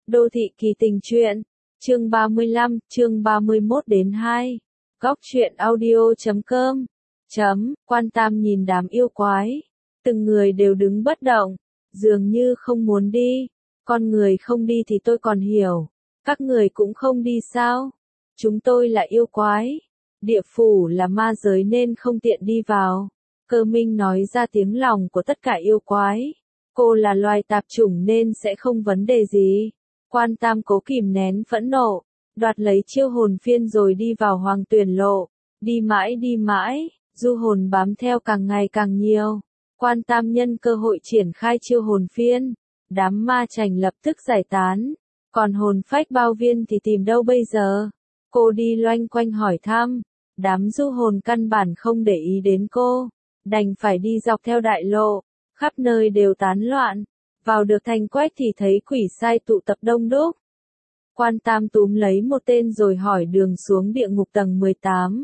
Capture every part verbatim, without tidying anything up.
Đô thị kỳ tình truyện, chương ba mươi lăm, chương ba mươi mốt đến hai. Góc truyện audio chấm com. Chấm, Quan Tam nhìn đám yêu quái. Từng người đều đứng bất động, dường như không muốn đi. Con người không đi thì tôi còn hiểu. Các người cũng không đi sao? Chúng tôi là yêu quái. Địa phủ là ma giới nên không tiện đi vào. Cơ Minh nói ra tiếng lòng của tất cả yêu quái. Cô là loài tạp chủng nên sẽ không vấn đề gì. Quan Tam cố kìm nén phẫn nộ, đoạt lấy chiêu hồn phiên rồi đi vào Hoàng Tuyển Lộ. Đi mãi đi mãi, du hồn bám theo càng ngày càng nhiều. Quan Tam nhân cơ hội triển khai chiêu hồn phiên. Đám ma chành lập tức giải tán. Còn hồn phách bao viên thì tìm đâu bây giờ? Cô đi loanh quanh hỏi thăm. Đám du hồn căn bản không để ý đến cô. Đành phải đi dọc theo đại lộ. Khắp nơi đều tán loạn. Vào được thành quách thì thấy quỷ sai tụ tập đông đúc. Quan Tam túm lấy một tên rồi hỏi đường xuống địa ngục tầng mười tám.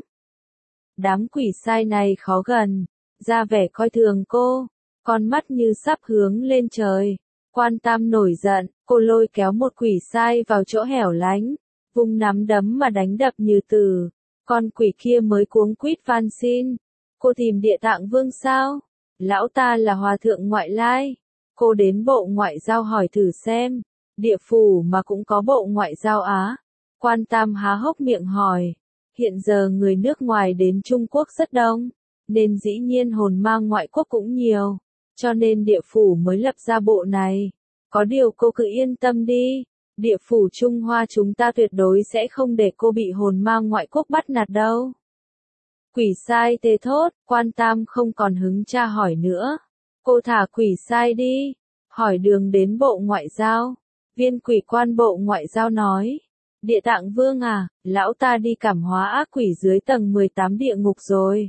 Đám quỷ sai này khó gần, ra vẻ coi thường cô, con mắt như sắp hướng lên trời. Quan Tam nổi giận, cô lôi kéo một quỷ sai vào chỗ hẻo lánh, vung nắm đấm mà đánh đập như tử. Con quỷ kia mới cuống quýt van xin. Cô tìm Địa Tạng Vương sao? Lão ta là hòa thượng ngoại lai. Cô đến bộ ngoại giao hỏi thử xem. Địa phủ mà cũng có bộ ngoại giao á? Quan Tam há hốc miệng hỏi. Hiện giờ người nước ngoài đến Trung Quốc rất đông, nên dĩ nhiên hồn ma ngoại quốc cũng nhiều. Cho nên địa phủ mới lập ra bộ này. Có điều cô cứ yên tâm đi. Địa phủ Trung Hoa chúng ta tuyệt đối sẽ không để cô bị hồn ma ngoại quốc bắt nạt đâu. Quỷ sai tê thốt, Quan Tam không còn hứng tra hỏi nữa. Cô thả quỷ sai đi. Hỏi đường đến bộ ngoại giao. Viên quỷ quan bộ ngoại giao nói. Địa Tạng Vương à, lão ta đi cảm hóa ác quỷ dưới tầng mười tám địa ngục rồi.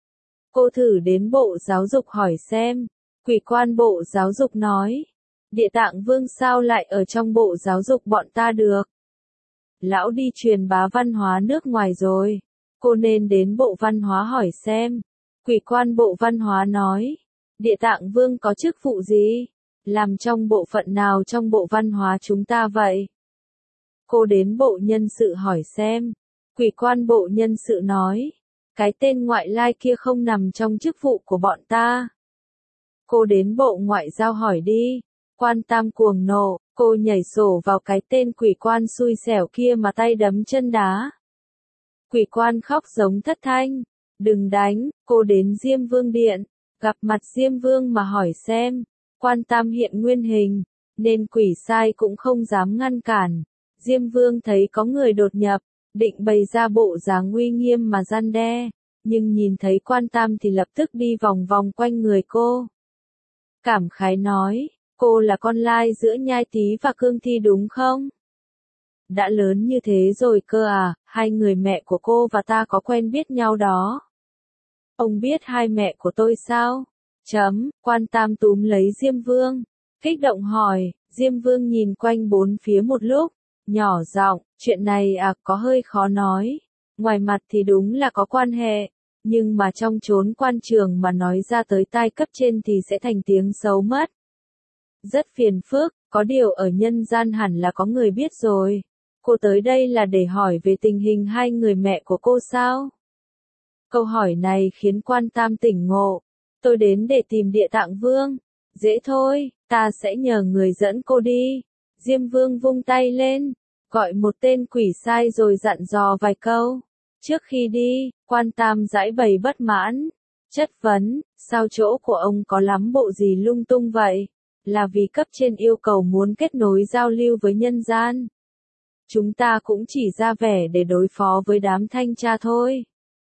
Cô thử đến bộ giáo dục hỏi xem. Quỷ quan bộ giáo dục nói. Địa Tạng Vương sao lại ở trong bộ giáo dục bọn ta được? Lão đi truyền bá văn hóa nước ngoài rồi. Cô nên đến bộ văn hóa hỏi xem. Quỷ quan bộ văn hóa nói. Địa Tạng Vương có chức vụ gì? Làm trong bộ phận nào trong bộ văn hóa chúng ta vậy? Cô đến bộ nhân sự hỏi xem. Quỷ quan bộ nhân sự nói. Cái tên ngoại lai kia không nằm trong chức vụ của bọn ta. Cô đến bộ ngoại giao hỏi đi. Quan Tam cuồng nộ, cô nhảy sổ vào cái tên quỷ quan xui xẻo kia mà tay đấm chân đá. Quỷ quan khóc giống thất thanh. Đừng đánh, cô đến Diêm Vương Điện. Gặp mặt Diêm Vương mà hỏi xem. Quan Tam hiện nguyên hình, nên quỷ sai cũng không dám ngăn cản. Diêm Vương thấy có người đột nhập, định bày ra bộ dáng uy nghiêm mà gian đe, nhưng nhìn thấy Quan Tam thì lập tức đi vòng vòng quanh người cô. Cảm khái nói, cô là con lai giữa Nhai Tý và Cương Thi đúng không? Đã lớn như thế rồi cơ à, hai người mẹ của cô và ta có quen biết nhau đó. Ông biết hai mẹ của tôi sao? Chấm, Quan Tam túm lấy Diêm Vương. Kích động hỏi, Diêm Vương nhìn quanh bốn phía một lúc, nhỏ giọng, chuyện này à có hơi khó nói. Ngoài mặt thì đúng là có quan hệ, nhưng mà trong chốn quan trường mà nói ra tới tai cấp trên thì sẽ thành tiếng xấu mất. Rất phiền phức, có điều ở nhân gian hẳn là có người biết rồi. Cô tới đây là để hỏi về tình hình hai người mẹ của cô sao? Câu hỏi này khiến Quan Tam tỉnh ngộ. Tôi đến để tìm Địa Tạng Vương. Dễ thôi, ta sẽ nhờ người dẫn cô đi. Diêm Vương vung tay lên, gọi một tên quỷ sai rồi dặn dò vài câu. Trước khi đi, Quan Tam giãi bày bất mãn. Chất vấn, sao chỗ của ông có lắm bộ gì lung tung vậy? Là vì cấp trên yêu cầu muốn kết nối giao lưu với nhân gian. Chúng ta cũng chỉ ra vẻ để đối phó với đám thanh tra thôi.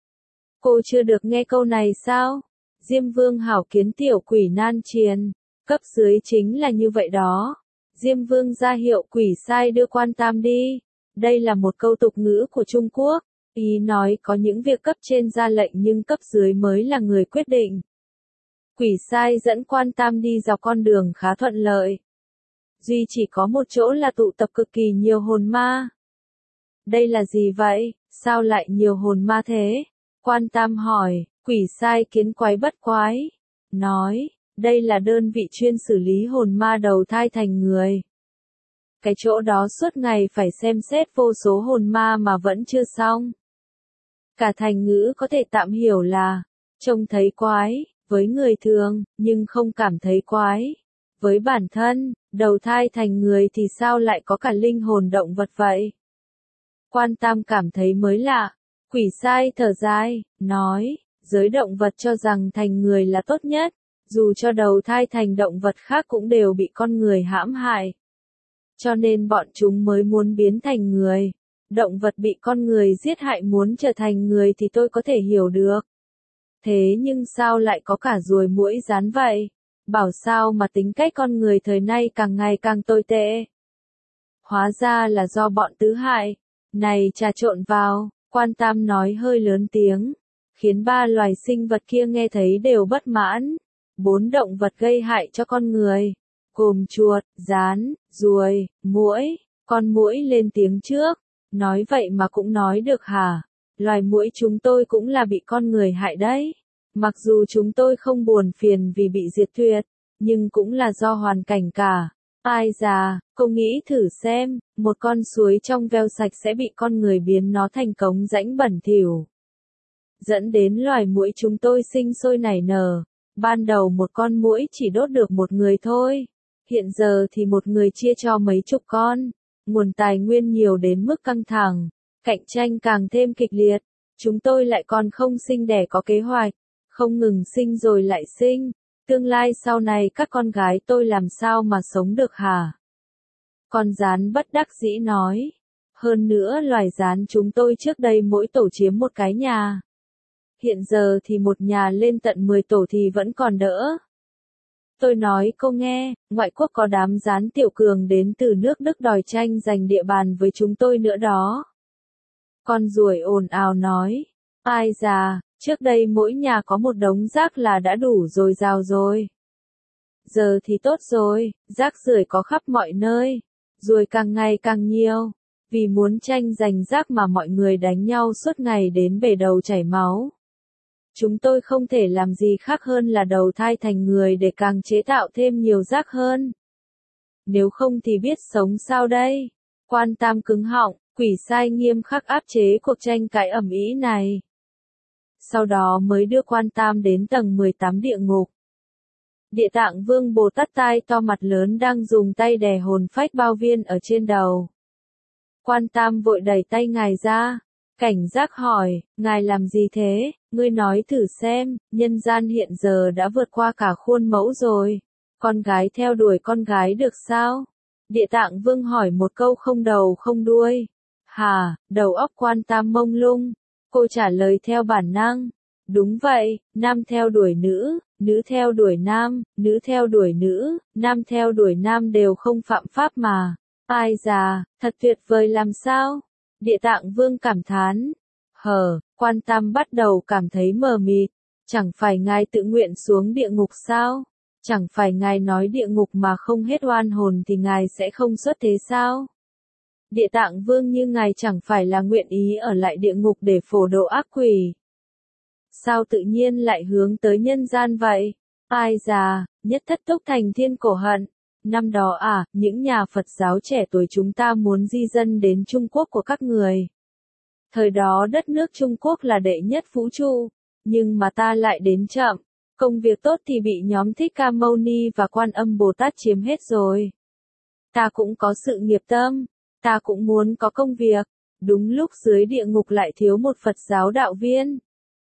Cô chưa được nghe câu này sao? Diêm Vương hảo kiến tiểu quỷ nan triền. Cấp dưới chính là như vậy đó. Diêm Vương ra hiệu quỷ sai đưa Quan Tam đi. Đây là một câu tục ngữ của Trung Quốc. Ý nói có những việc cấp trên ra lệnh nhưng cấp dưới mới là người quyết định. Quỷ sai dẫn Quan Tam đi dọc con đường khá thuận lợi. Duy chỉ có một chỗ là tụ tập cực kỳ nhiều hồn ma. Đây là gì vậy? Sao lại nhiều hồn ma thế? Quan Tam hỏi. Quỷ sai kiến quái bất quái. Nói, đây là đơn vị chuyên xử lý hồn ma đầu thai thành người. cái chỗ đó suốt ngày phải xem xét vô số hồn ma mà vẫn chưa xong. Cả thành ngữ có thể tạm hiểu là, trông thấy quái, với người thường, nhưng không cảm thấy quái. Với bản thân, đầu thai thành người thì sao lại có cả linh hồn động vật vậy? Quan Tam cảm thấy mới lạ. Quỷ sai thở dài, nói, giới động vật cho rằng thành người là tốt nhất, dù cho đầu thai thành động vật khác cũng đều bị con người hãm hại. Cho nên bọn chúng mới muốn biến thành người. Động vật bị con người giết hại muốn trở thành người thì tôi có thể hiểu được. Thế nhưng sao lại có cả ruồi muỗi rắn vậy? Bảo sao mà tính cách con người thời nay càng ngày càng tồi tệ. Hóa ra là do bọn tứ hại. Này trà trộn vào, Quan Tam nói hơi lớn tiếng, khiến ba loài sinh vật kia nghe thấy đều bất mãn. Bốn động vật gây hại cho con người, gồm chuột, gián, ruồi, muỗi. Con muỗi lên tiếng trước, nói vậy mà cũng nói được hả? Loài muỗi chúng tôi cũng là bị con người hại đấy. Mặc dù chúng tôi không buồn phiền vì bị diệt tuyệt, nhưng cũng là do hoàn cảnh cả. Ai già, cô nghĩ thử xem, một con suối trong veo sạch sẽ bị con người biến nó thành cống rãnh bẩn thỉu. Dẫn đến loài muỗi chúng tôi sinh sôi nảy nở. Ban đầu một con muỗi chỉ đốt được một người thôi. Hiện giờ thì một người chia cho mấy chục con. Nguồn tài nguyên nhiều đến mức căng thẳng. Cạnh tranh càng thêm kịch liệt. Chúng tôi lại còn không sinh đẻ có kế hoạch. Không ngừng sinh rồi lại sinh. Tương lai sau này các con gái tôi làm sao mà sống được hả? Con gián bất đắc dĩ nói. Hơn nữa loài gián chúng tôi trước đây mỗi tổ chiếm một cái nhà. Hiện giờ thì một nhà lên tận mười tổ thì vẫn còn đỡ. Tôi nói cô nghe, ngoại quốc có đám gián tiểu cường đến từ nước Đức đòi tranh giành địa bàn với chúng tôi nữa đó. Con ruồi ồn ào nói. Ai già, trước đây mỗi nhà có một đống rác là đã đủ dồi dào rồi. Giờ thì tốt rồi, rác rưởi có khắp mọi nơi. Ruồi càng ngày càng nhiều. Vì muốn tranh giành rác mà mọi người đánh nhau suốt ngày đến bể đầu chảy máu. Chúng tôi không thể làm gì khác hơn là đầu thai thành người để càng chế tạo thêm nhiều rác hơn. Nếu không thì biết sống sao đây? Quan Tam cứng họng, quỷ sai nghiêm khắc áp chế cuộc tranh cãi ầm ĩ này. Sau đó mới đưa Quan Tam đến tầng mười tám địa ngục. Địa Tạng Vương Bồ Tát tai to mặt lớn đang dùng tay đè hồn phách Bao Viên ở trên đầu. Quan Tam vội đẩy tay ngài ra. Cảnh giác hỏi, ngài làm gì thế? Ngươi nói thử xem, nhân gian hiện giờ đã vượt qua cả khuôn mẫu rồi. Con gái theo đuổi con gái được sao? Địa Tạng Vương hỏi một câu không đầu không đuôi. Hà, đầu óc Quan Tam mông lung. Cô trả lời theo bản năng. Đúng vậy, nam theo đuổi nữ, nữ theo đuổi nam, nữ theo đuổi nữ, nam theo đuổi nam đều không phạm pháp mà. Ai già, thật tuyệt vời làm sao? Địa Tạng Vương cảm thán. Hờ, Quan Tam bắt đầu cảm thấy mờ mịt. Chẳng phải ngài tự nguyện xuống địa ngục sao? Chẳng phải ngài nói địa ngục mà không hết oan hồn thì ngài sẽ không xuất thế sao? Địa Tạng Vương như ngài chẳng phải là nguyện ý ở lại địa ngục để phổ độ ác quỷ. Sao tự nhiên lại hướng tới nhân gian vậy? Ai già, nhất thất túc thành thiên cổ hận. Năm đó à, những nhà Phật giáo trẻ tuổi chúng ta muốn di dân đến Trung Quốc của các người. Thời đó đất nước Trung Quốc là đệ nhất vũ trụ, nhưng mà ta lại đến chậm. Công việc tốt thì bị nhóm Thích Ca Mâu Ni và Quan Âm Bồ Tát chiếm hết rồi. Ta cũng có sự nghiệp tâm, ta cũng muốn có công việc. Đúng lúc dưới địa ngục lại thiếu một Phật giáo đạo viên.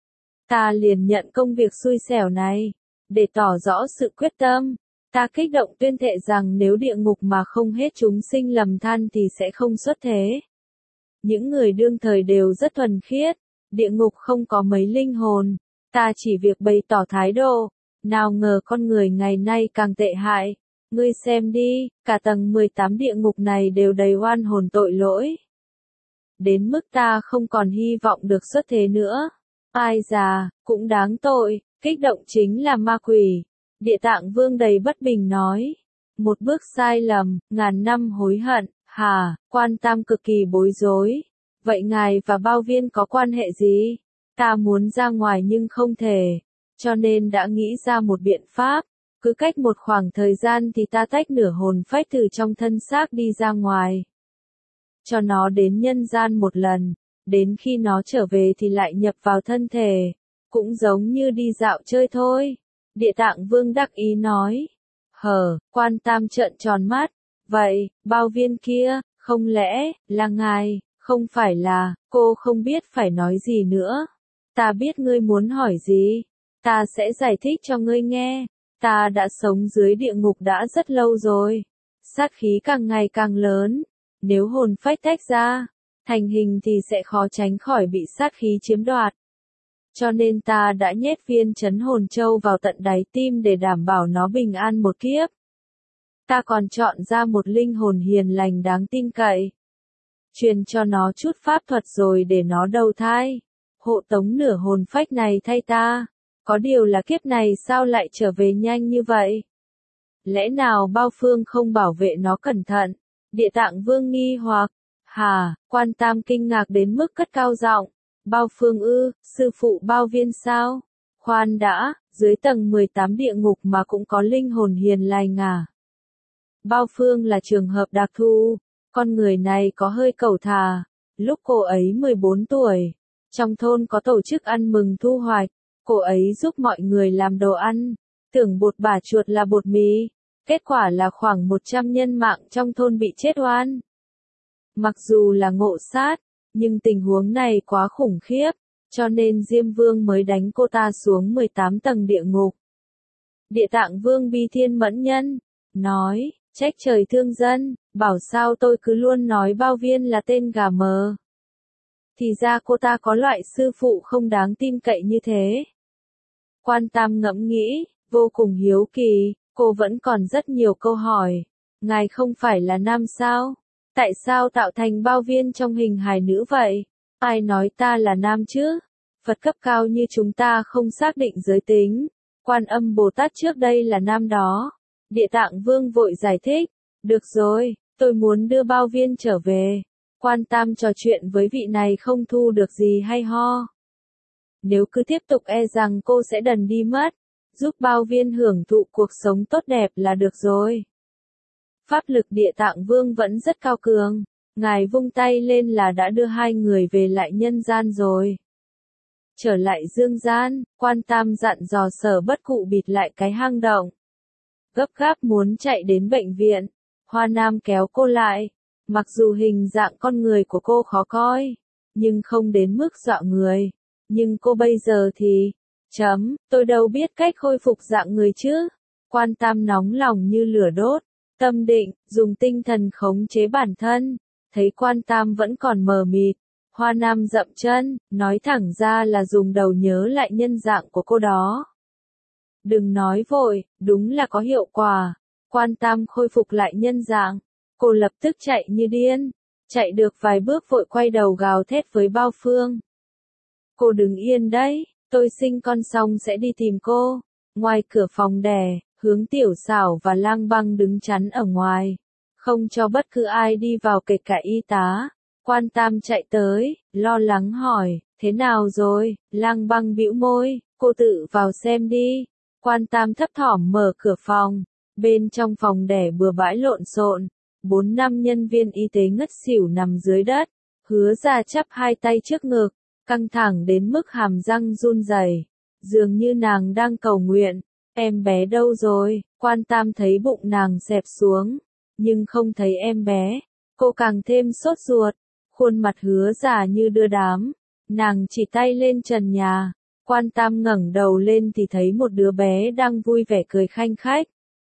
Ta liền nhận công việc xui xẻo này, để tỏ rõ sự quyết tâm. Ta kích động tuyên thệ rằng nếu địa ngục mà không hết chúng sinh lầm than thì sẽ không xuất thế. Những người đương thời đều rất thuần khiết, địa ngục không có mấy linh hồn, ta chỉ việc bày tỏ thái độ, nào ngờ con người ngày nay càng tệ hại. Ngươi xem đi, cả tầng mười tám địa ngục này đều đầy oan hồn tội lỗi. Đến mức ta không còn hy vọng được xuất thế nữa. Ai già, cũng đáng tội, kích động chính là ma quỷ. Địa Tạng Vương đầy bất bình nói. Một bước sai lầm, ngàn năm hối hận. Hà, Quan Tam cực kỳ bối rối. Vậy ngài và Bao Viên có quan hệ gì? Ta muốn ra ngoài nhưng không thể. Cho nên đã nghĩ ra một biện pháp. Cứ cách một khoảng thời gian thì ta tách nửa hồn phách từ trong thân xác đi ra ngoài. Cho nó đến nhân gian một lần, đến khi nó trở về thì lại nhập vào thân thể. Cũng giống như đi dạo chơi thôi. Địa Tạng Vương đắc ý nói. Hờ, Quan Tam trợn tròn mắt. Vậy, bao viên kia, không lẽ, là ngài, không phải là, cô không biết phải nói gì nữa. Ta biết ngươi muốn hỏi gì. Ta sẽ giải thích cho ngươi nghe. Ta đã sống dưới địa ngục đã rất lâu rồi. Sát khí càng ngày càng lớn. Nếu hồn phách tách ra, thành hình thì sẽ khó tránh khỏi bị sát khí chiếm đoạt. Cho nên ta đã nhét viên trấn hồn châu vào tận đáy tim để đảm bảo nó bình an một kiếp. Ta còn chọn ra một linh hồn hiền lành đáng tin cậy. Truyền cho nó chút pháp thuật rồi để nó đầu thai. Hộ tống nửa hồn phách này thay ta. Có điều là kiếp này sao lại trở về nhanh như vậy? Lẽ nào Bao Phương không bảo vệ nó cẩn thận? Địa Tạng Vương nghi hoặc. Hà, Quan Tam kinh ngạc đến mức cất cao giọng. Bao Phương ư, sư phụ Bao Viên sao? Khoan đã, dưới tầng mười tám địa ngục mà cũng có linh hồn hiền lành à? Bao Phương là trường hợp đặc thù, con người này có hơi cẩu thà. Lúc cô ấy mười bốn tuổi, trong thôn có tổ chức ăn mừng thu hoạch, cô ấy giúp mọi người làm đồ ăn, tưởng bột bả chuột là bột mì, kết quả là khoảng một trăm nhân mạng trong thôn bị chết oan. Mặc dù là ngộ sát, nhưng tình huống này quá khủng khiếp, cho nên Diêm Vương mới đánh cô ta xuống mười tám tầng địa ngục. Địa Tạng Vương bi thiên mẫn nhân, nói, trách trời thương dân, bảo sao tôi cứ luôn nói Bao Viên là tên gà mờ. Thì ra cô ta có loại sư phụ không đáng tin cậy như thế. Quan Tam ngẫm nghĩ, vô cùng hiếu kỳ, cô vẫn còn rất nhiều câu hỏi. Ngài không phải là nam sao? Tại sao tạo thành Bao Viên trong hình hài nữ vậy? Ai nói ta là nam chứ? Phật cấp cao như chúng ta không xác định giới tính. Quan Âm Bồ Tát trước đây là nam đó. Địa Tạng Vương vội giải thích. Được rồi, tôi muốn đưa Bao Viên trở về. Quan Tam trò chuyện với vị này không thu được gì hay ho. Nếu cứ tiếp tục e rằng cô sẽ đần đi mất. Giúp Bao Viên hưởng thụ cuộc sống tốt đẹp là được rồi. Pháp lực Địa Tạng Vương vẫn rất cao cường. Ngài vung tay lên là đã đưa hai người về lại nhân gian rồi. Trở lại dương gian, Quan Tam dặn dò Sở Bất Cụ bịt lại cái hang động. Gấp gáp muốn chạy đến bệnh viện. Hoa Nam kéo cô lại. Mặc dù hình dạng con người của cô khó coi, nhưng không đến mức dọa người. Nhưng cô bây giờ thì, chấm, tôi đâu biết cách khôi phục dạng người chứ. Quan Tam nóng lòng như lửa đốt, tâm định, dùng tinh thần khống chế bản thân. Thấy Quan Tam vẫn còn mờ mịt, Hoa Nam dậm chân, nói thẳng ra là dùng đầu nhớ lại nhân dạng của cô đó. Đừng nói vội, đúng là có hiệu quả. Quan Tam khôi phục lại nhân dạng. Cô lập tức chạy như điên. Chạy được vài bước vội quay đầu gào thét với Bao Phương. Cô đừng yên đấy, tôi sinh con xong sẽ đi tìm cô. Ngoài cửa phòng đẻ, Hướng Tiểu Xảo và Lang Băng đứng chắn ở ngoài. Không cho bất cứ ai đi vào kể cả y tá. Quan Tam chạy tới, lo lắng hỏi, thế nào rồi? Lang Băng bĩu môi, cô tự vào xem đi. Quan Tam thấp thỏm mở cửa phòng. Bên trong phòng đẻ bừa bãi lộn xộn. Bốn năm nhân viên y tế ngất xỉu nằm dưới đất. Hứa Ra chắp hai tay trước ngực, căng thẳng đến mức hàm răng run rẩy, dường như nàng đang cầu nguyện. Em bé đâu rồi? Quan Tam thấy bụng nàng xẹp xuống, nhưng không thấy em bé. Cô càng thêm sốt ruột, khuôn mặt Hứa Ra như đưa đám. Nàng chỉ tay lên trần nhà. Quan Tam ngẩng đầu lên thì thấy một đứa bé đang vui vẻ cười khanh khách.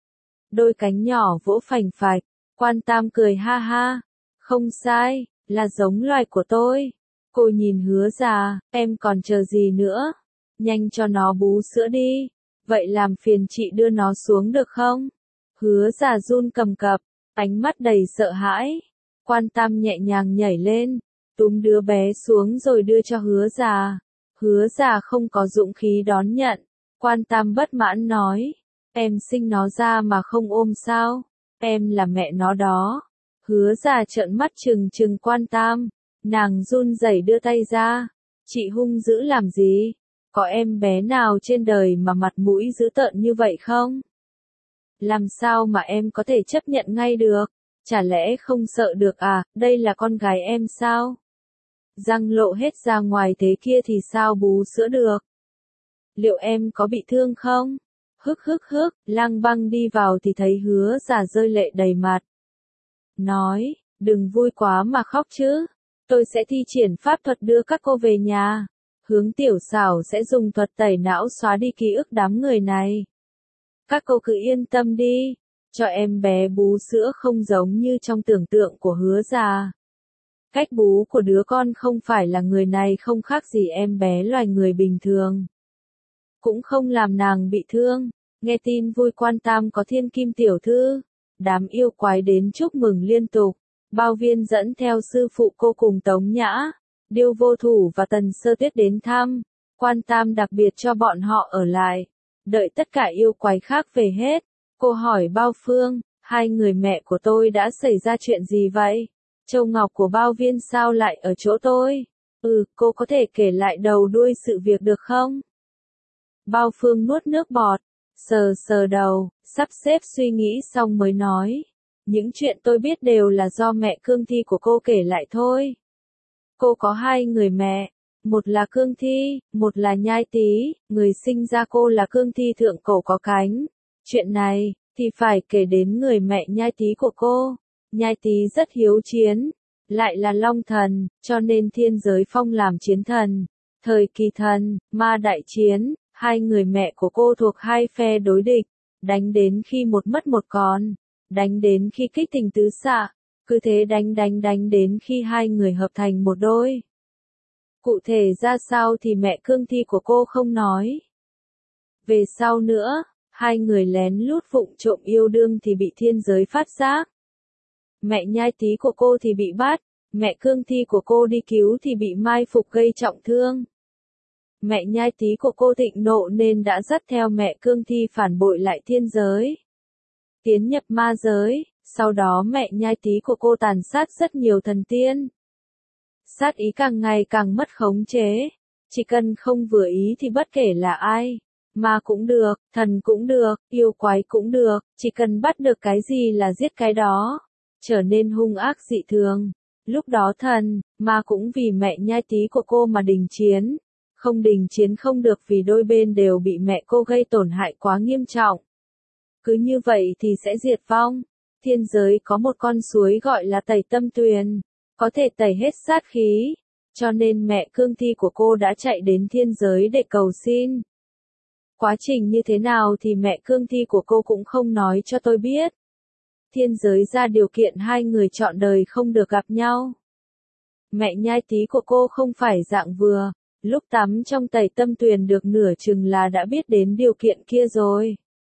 Đôi cánh nhỏ vỗ phành phạch. Quan Tam cười ha ha. Không sai, là giống loài của tôi. Cô nhìn Hứa Ra, em còn chờ gì nữa? Nhanh cho nó bú sữa đi. Vậy làm phiền chị đưa nó xuống được không? Hứa Ra run cầm cập, ánh mắt đầy sợ hãi. Quan Tam nhẹ nhàng nhảy lên, túm đứa bé xuống rồi đưa cho Hứa Ra. Hứa Ra không có dũng khí đón nhận. Quan Tam bất mãn nói, em sinh nó ra mà không ôm sao? Em là mẹ nó đó. Hứa Ra trợn mắt trừng trừng Quan Tam. Nàng run rẩy đưa tay ra. Chị hung dữ làm gì? Có em bé nào trên đời mà mặt mũi dữ tợn như vậy không? Làm sao mà em có thể chấp nhận ngay được? Chả lẽ không sợ được à, đây là con gái em sao? Răng lộ hết ra ngoài thế kia thì sao bú sữa được? Liệu em có bị thương không? Hức hức hức, Lăng Băng đi vào thì thấy Hứa Già rơi lệ đầy mặt. Nói, đừng vui quá mà khóc chứ. Tôi sẽ thi triển pháp thuật đưa các cô về nhà. Hướng Tiểu Xảo sẽ dùng thuật tẩy não xóa đi ký ức đám người này. Các cô cứ yên tâm đi, cho em bé bú sữa không giống như trong tưởng tượng của Hứa Già. Cách bú của đứa con không phải là người này không khác gì em bé loài người bình thường. Cũng không làm nàng bị thương. Nghe tin vui Quan Tam có thiên kim tiểu thư. Đám yêu quái đến chúc mừng liên tục. Bao Viên dẫn theo sư phụ cô cùng Tống Nhã, Điêu Vô Thủ và Tần Sơ Tuyết đến thăm. Quan Tam đặc biệt cho bọn họ ở lại. Đợi tất cả yêu quái khác về hết. Cô hỏi Bao Phương, hai người mẹ của tôi đã xảy ra chuyện gì vậy? Châu ngọc của Bao Viên sao lại ở chỗ tôi? Ừ, cô có thể kể lại đầu đuôi sự việc được không? Bao Phương nuốt nước bọt, sờ sờ đầu, sắp xếp suy nghĩ xong mới nói. Những chuyện tôi biết đều là do mẹ Cương Thi của cô kể lại thôi. Cô có hai người mẹ, một là Cương Thi, một là Nhai Tý, người sinh ra cô là Cương Thi thượng cổ có cánh. Chuyện này, thì phải kể đến người mẹ Nhai Tý của cô. Nhai Tý rất hiếu chiến, lại là Long Thần, cho nên thiên giới phong làm chiến thần. Thời kỳ thần, ma đại chiến, hai người mẹ của cô thuộc hai phe đối địch, đánh đến khi một mất một còn, đánh đến khi kích tình tứ xạ, cứ thế đánh đánh đánh đến khi hai người hợp thành một đôi. Cụ thể ra sao thì mẹ Cương Thi của cô không nói. Về sau nữa, hai người lén lút vụng trộm yêu đương thì bị thiên giới phát giác. Mẹ Nhai Tý của cô thì bị bắt, mẹ Cương Thi của cô đi cứu thì bị mai phục gây trọng thương. Mẹ Nhai Tý của cô thịnh nộ nên đã dắt theo mẹ Cương Thi phản bội lại thiên giới. Tiến nhập ma giới, sau đó mẹ Nhai Tý của cô tàn sát rất nhiều thần tiên. Sát ý càng ngày càng mất khống chế, chỉ cần không vừa ý thì bất kể là ai, ma cũng được, thần cũng được, yêu quái cũng được, chỉ cần bắt được cái gì là giết cái đó, trở nên hung ác dị thường. Lúc đó thần, ma cũng vì mẹ Nhai Tý của cô mà đình chiến. Không đình chiến không được vì đôi bên đều bị mẹ cô gây tổn hại quá nghiêm trọng. Cứ như vậy thì sẽ diệt vong. Thiên giới có một con suối gọi là Tẩy Tâm Tuyền, có thể tẩy hết sát khí, cho nên mẹ Cương Thi của cô đã chạy đến thiên giới để cầu xin. Quá trình như thế nào thì mẹ Cương Thi của cô cũng không nói cho tôi biết. Thiên giới ra điều kiện hai người trọn đời không được gặp nhau. Mẹ Nhai Tý của cô không phải dạng vừa. Lúc tắm trong Tẩy Tâm Tuyền được nửa chừng là đã biết đến điều kiện kia rồi.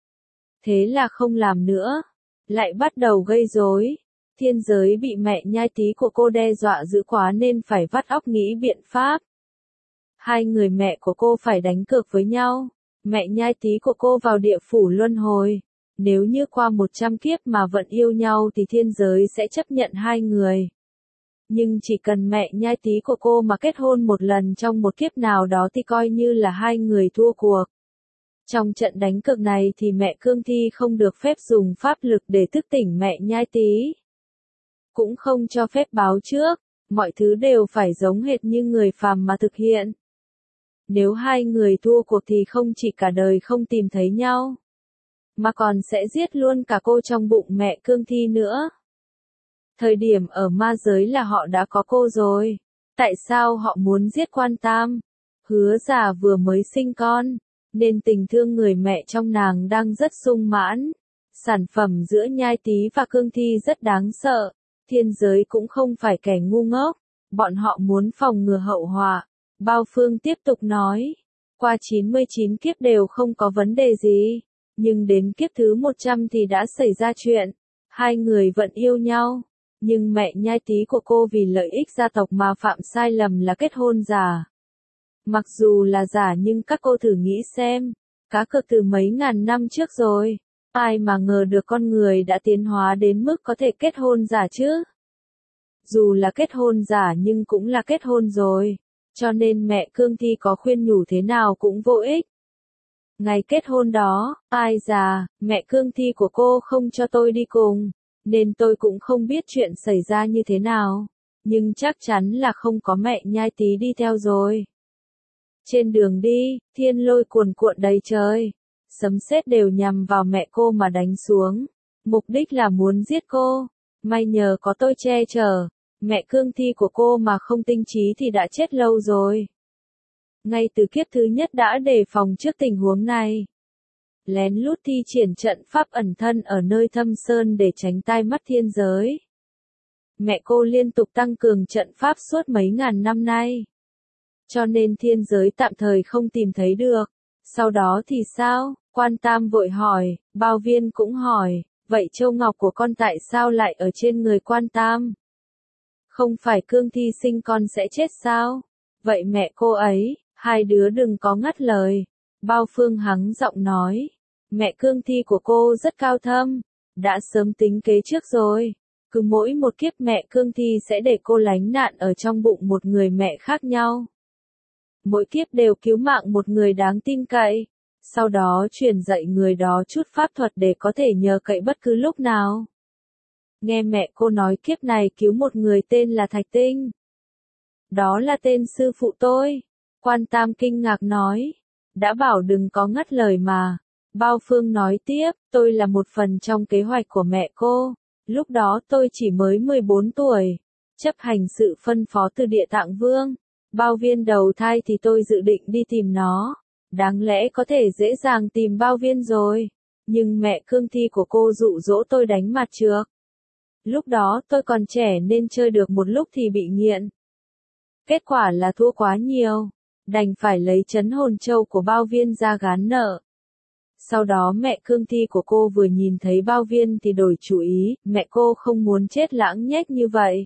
Thế là không làm nữa. Lại bắt đầu gây rối. Thiên giới bị mẹ Nhai Tý của cô đe dọa dữ quá nên phải vắt óc nghĩ biện pháp. Hai người mẹ của cô phải đánh cược với nhau. Mẹ Nhai Tý của cô vào địa phủ luân hồi. Nếu như qua một trăm kiếp mà vẫn yêu nhau thì thiên giới sẽ chấp nhận hai người. Nhưng chỉ cần mẹ Nhai Tý của cô mà kết hôn một lần trong một kiếp nào đó thì coi như là hai người thua cuộc. Trong trận đánh cược này thì mẹ Cương Thi không được phép dùng pháp lực để thức tỉnh mẹ Nhai Tý. Cũng không cho phép báo trước, mọi thứ đều phải giống hệt như người phàm mà thực hiện. Nếu hai người thua cuộc thì không chỉ cả đời không tìm thấy nhau, mà còn sẽ giết luôn cả cô trong bụng mẹ Cương Thi nữa. Thời điểm ở ma giới là họ đã có cô rồi. Tại sao họ muốn giết Quan Tam? Hứa Già vừa mới sinh con, nên tình thương người mẹ trong nàng đang rất sung mãn. Sản phẩm giữa Nhai Tý và Cương Thi rất đáng sợ. Thiên giới cũng không phải kẻ ngu ngốc. Bọn họ muốn phòng ngừa hậu họa. Bao Phương tiếp tục nói. Qua chín mươi chín kiếp đều không có vấn đề gì. Nhưng đến kiếp thứ một trăm thì đã xảy ra chuyện. Hai người vẫn yêu nhau. Nhưng mẹ Nhai Tý của cô vì lợi ích gia tộc mà phạm sai lầm là kết hôn giả. Mặc dù là giả nhưng các cô thử nghĩ xem, cá cược từ mấy ngàn năm trước rồi, ai mà ngờ được con người đã tiến hóa đến mức có thể kết hôn giả chứ? Dù là kết hôn giả nhưng cũng là kết hôn rồi, cho nên mẹ Cương Thi có khuyên nhủ thế nào cũng vô ích. Ngày kết hôn đó, ai già, mẹ cương thi của cô không cho tôi đi cùng, nên tôi cũng không biết chuyện xảy ra như thế nào. Nhưng chắc chắn là không có mẹ Nhai Tý đi theo rồi. Trên đường đi, thiên lôi cuồn cuộn đầy trời. Sấm sét đều nhằm vào mẹ cô mà đánh xuống. Mục đích là muốn giết cô. May nhờ có tôi che chở. Mẹ cương thi của cô mà không tinh trí thì đã chết lâu rồi. Ngay từ kiếp thứ nhất đã đề phòng trước tình huống này. Lén lút thi triển trận pháp ẩn thân ở nơi thâm sơn để tránh tai mắt thiên giới. Mẹ cô liên tục tăng cường trận pháp suốt mấy ngàn năm nay. Cho nên thiên giới tạm thời không tìm thấy được. Sau đó thì sao? Quan Tam vội hỏi, Bao Viên cũng hỏi, vậy châu ngọc của con tại sao lại ở trên người Quan Tam? Không phải cương thi sinh con sẽ chết sao? Vậy mẹ cô ấy, hai đứa đừng có ngắt lời. Bao Phương hắng giọng nói, mẹ cương thi của cô rất cao thâm, đã sớm tính kế trước rồi. Cứ mỗi một kiếp mẹ cương thi sẽ để cô lánh nạn ở trong bụng một người mẹ khác nhau. Mỗi kiếp đều cứu mạng một người đáng tin cậy, sau đó truyền dạy người đó chút pháp thuật để có thể nhờ cậy bất cứ lúc nào. Nghe mẹ cô nói kiếp này cứu một người tên là Thạch Tinh. Đó là tên sư phụ tôi. Quan Tam kinh ngạc nói, đã bảo đừng có ngắt lời mà. Bao Phương nói tiếp, tôi là một phần trong kế hoạch của mẹ cô. Lúc đó tôi chỉ mới mười bốn tuổi, chấp hành sự phân phó từ Địa Tạng Vương. Bao Viên đầu thai thì tôi dự định đi tìm nó. Đáng lẽ có thể dễ dàng tìm Bao Viên rồi. Nhưng mẹ cương thi của cô dụ dỗ tôi đánh mặt trược. Lúc đó tôi còn trẻ nên chơi được một lúc thì bị nghiện. Kết quả là thua quá nhiều. Đành phải lấy trấn hồn châu của Bao Viên ra gán nợ. Sau đó mẹ cương thi của cô vừa nhìn thấy Bao Viên thì đổi chủ ý, mẹ cô không muốn chết lãng nhách như vậy.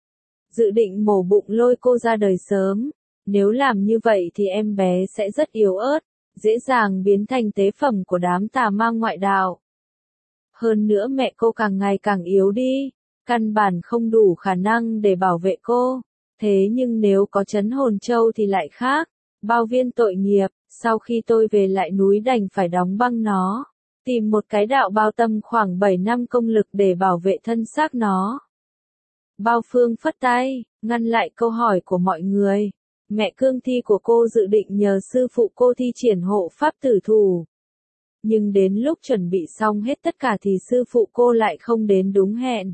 Dự định mổ bụng lôi cô ra đời sớm, nếu làm như vậy thì em bé sẽ rất yếu ớt, dễ dàng biến thành tế phẩm của đám tà ma ngoại đạo. Hơn nữa mẹ cô càng ngày càng yếu đi, căn bản không đủ khả năng để bảo vệ cô, thế nhưng nếu có trấn hồn châu thì lại khác. Bao Viên tội nghiệp, sau khi tôi về lại núi đành phải đóng băng nó, tìm một cái đạo bao tâm khoảng bảy năm công lực để bảo vệ thân xác nó. Bao Phương phất tay, ngăn lại câu hỏi của mọi người. Mẹ cương thi của cô dự định nhờ sư phụ cô thi triển hộ pháp tử thủ. Nhưng đến lúc chuẩn bị xong hết tất cả thì sư phụ cô lại không đến đúng hẹn.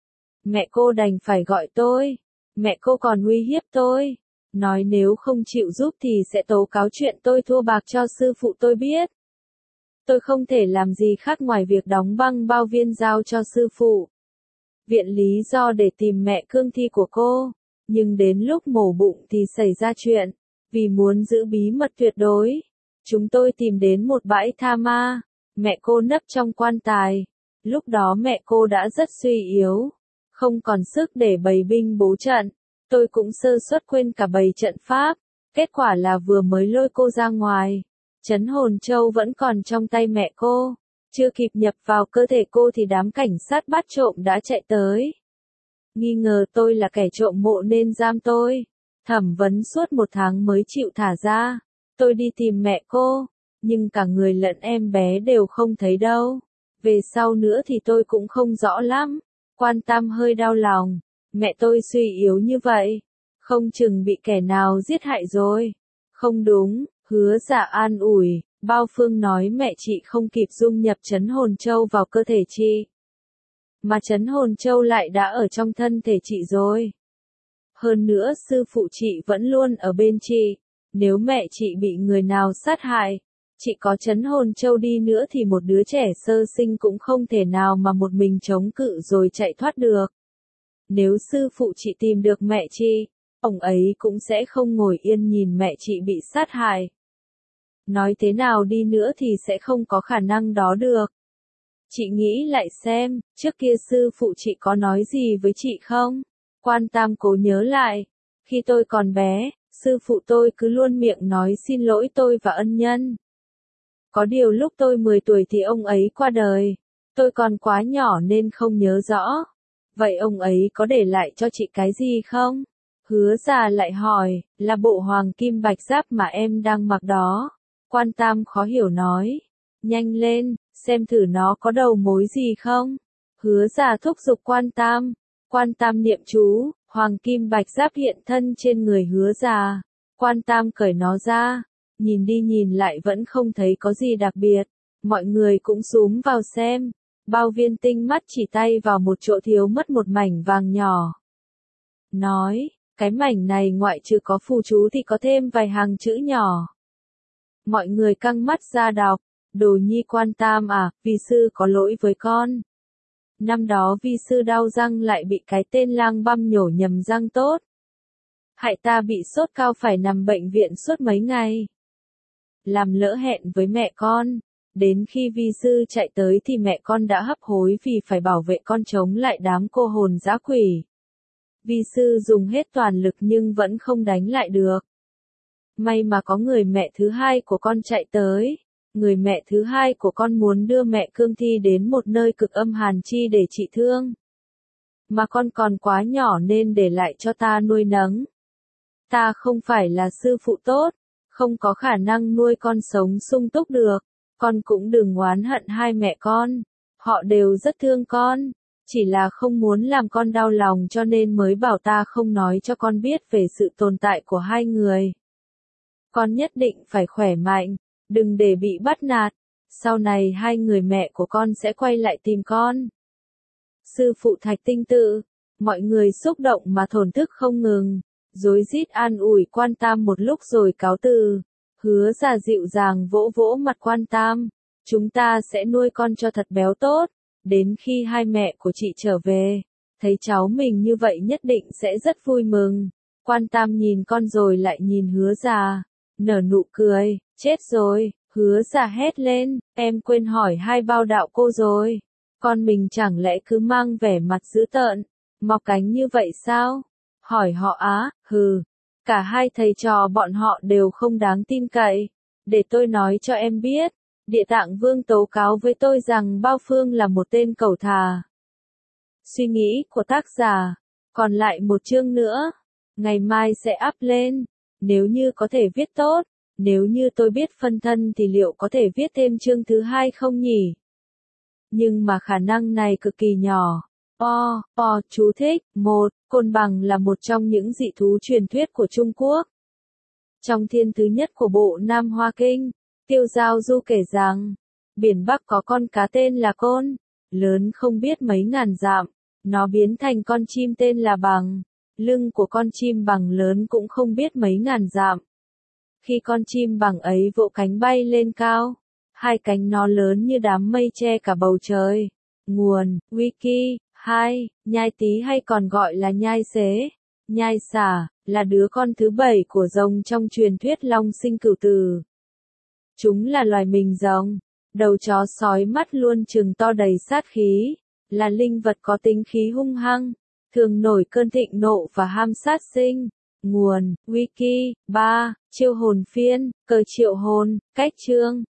Mẹ cô đành phải gọi tôi. Mẹ cô còn uy hiếp tôi. Nói nếu không chịu giúp thì sẽ tố cáo chuyện tôi thua bạc cho sư phụ tôi biết. Tôi không thể làm gì khác ngoài việc đóng băng Bao Viên giao cho sư phụ. Viện lý do để tìm mẹ cương thi của cô. Nhưng đến lúc mổ bụng thì xảy ra chuyện. Vì muốn giữ bí mật tuyệt đối, chúng tôi tìm đến một bãi tha ma. Mẹ cô nấp trong quan tài. Lúc đó mẹ cô đã rất suy yếu, không còn sức để bày binh bố trận. Tôi cũng sơ suất quên cả bày trận pháp. Kết quả là vừa mới lôi cô ra ngoài, trấn hồn châu vẫn còn trong tay mẹ cô. Chưa kịp nhập vào cơ thể cô thì đám cảnh sát bắt trộm đã chạy tới. Nghi ngờ tôi là kẻ trộm mộ nên giam tôi. Thẩm vấn suốt một tháng mới chịu thả ra. Tôi đi tìm mẹ cô, nhưng cả người lẫn em bé đều không thấy đâu. Về sau nữa thì tôi cũng không rõ lắm. Quan Tam hơi đau lòng. Mẹ tôi suy yếu như vậy, không chừng bị kẻ nào giết hại rồi. Không đúng, Hứa Dạ an ủi. Bao Phương nói mẹ chị không kịp dung nhập trấn hồn châu vào cơ thể chị. Mà trấn hồn châu lại đã ở trong thân thể chị rồi. Hơn nữa sư phụ chị vẫn luôn ở bên chị. Nếu mẹ chị bị người nào sát hại, chị có trấn hồn châu đi nữa thì một đứa trẻ sơ sinh cũng không thể nào mà một mình chống cự rồi chạy thoát được. Nếu sư phụ chị tìm được mẹ chị, ông ấy cũng sẽ không ngồi yên nhìn mẹ chị bị sát hại. Nói thế nào đi nữa thì sẽ không có khả năng đó được. Chị nghĩ lại xem, trước kia sư phụ chị có nói gì với chị không? Quan Tam cố nhớ lại. Khi tôi còn bé, sư phụ tôi cứ luôn miệng nói xin lỗi tôi và ân nhân. Có điều lúc tôi mười tuổi thì ông ấy qua đời. Tôi còn quá nhỏ nên không nhớ rõ. Vậy ông ấy có để lại cho chị cái gì không? Hứa Già lại hỏi, là bộ hoàng kim bạch giáp mà em đang mặc đó. Quan Tam khó hiểu nói. Nhanh lên, xem thử nó có đầu mối gì không? Hứa Già thúc giục Quan Tam. Quan Tam niệm chú, hoàng kim bạch giáp hiện thân trên người Hứa Già. Quan Tam cởi nó ra, nhìn đi nhìn lại vẫn không thấy có gì đặc biệt. Mọi người cũng xúm vào xem. Bao Viên tinh mắt chỉ tay vào một chỗ thiếu mất một mảnh vàng nhỏ. Nói, cái mảnh này ngoại trừ có phù chú thì có thêm vài hàng chữ nhỏ. Mọi người căng mắt ra đọc. Đồ nhi Quan Tam à, vi sư có lỗi với con. Năm đó vi sư đau răng lại bị cái tên lang băm nhổ nhầm răng tốt. Hại ta bị sốt cao phải nằm bệnh viện suốt mấy ngày. Làm lỡ hẹn với mẹ con. Đến khi vi sư chạy tới thì mẹ con đã hấp hối vì phải bảo vệ con chống lại đám cô hồn dã quỷ. Vi sư dùng hết toàn lực nhưng vẫn không đánh lại được. May mà có người mẹ thứ hai của con chạy tới. Người mẹ thứ hai của con muốn đưa mẹ cương thi đến một nơi cực âm hàn chi để trị thương. Mà con còn quá nhỏ nên để lại cho ta nuôi nấng. Ta không phải là sư phụ tốt, không có khả năng nuôi con sống sung túc được. Con cũng đừng oán hận hai mẹ con. Họ đều rất thương con. Chỉ là không muốn làm con đau lòng cho nên mới bảo ta không nói cho con biết về sự tồn tại của hai người. Con nhất định phải khỏe mạnh. Đừng để bị bắt nạt. Sau này hai người mẹ của con sẽ quay lại tìm con. Sư phụ Thạch Tinh Tự. Mọi người xúc động mà thổn thức không ngừng. Rối rít an ủi Quan Tam một lúc rồi cáo từ. Hứa Già dịu dàng vỗ vỗ mặt Quan Tam. Chúng ta sẽ nuôi con cho thật béo tốt. Đến khi hai mẹ của chị trở về. Thấy cháu mình như vậy nhất định sẽ rất vui mừng. Quan Tam nhìn con rồi lại nhìn Hứa Già. Nở nụ cười. Chết rồi, Hứa Già hét lên, em quên hỏi hai bao đạo cô rồi. Con mình chẳng lẽ cứ mang vẻ mặt dữ tợn, mọc cánh như vậy sao? Hỏi họ á, hừ. Cả hai thầy trò bọn họ đều không đáng tin cậy. Để tôi nói cho em biết, Địa Tạng Vương tố cáo với tôi rằng Bao Phương là một tên cẩu thà. Suy nghĩ của tác giả, còn lại một chương nữa, ngày mai sẽ up lên, nếu như có thể viết tốt. Nếu như tôi biết phân thân thì liệu có thể viết thêm chương thứ hai không nhỉ? Nhưng mà khả năng này cực kỳ nhỏ. O, O, chú thích, một, côn bằng là một trong những dị thú truyền thuyết của Trung Quốc. Trong thiên thứ nhất của bộ Nam Hoa Kinh, Tiêu Giao Du kể rằng, biển Bắc có con cá tên là côn, lớn không biết mấy ngàn dặm, nó biến thành con chim tên là bằng, lưng của con chim bằng lớn cũng không biết mấy ngàn dặm. Khi con chim bằng ấy vỗ cánh bay lên cao, hai cánh nó lớn như đám mây che cả bầu trời. Nguồn, Wiki, hai, nhai tí hay còn gọi là nhai xế, nhai xả, là đứa con thứ bảy của rồng trong truyền thuyết Long Sinh Cửu Tử. Chúng là loài mình rồng, đầu chó sói mắt luôn trừng to đầy sát khí, là linh vật có tính khí hung hăng, thường nổi cơn thịnh nộ và ham sát sinh. Nguồn, Wiki, ba, Chiêu hồn phiên, cờ triệu hồn, cách chương.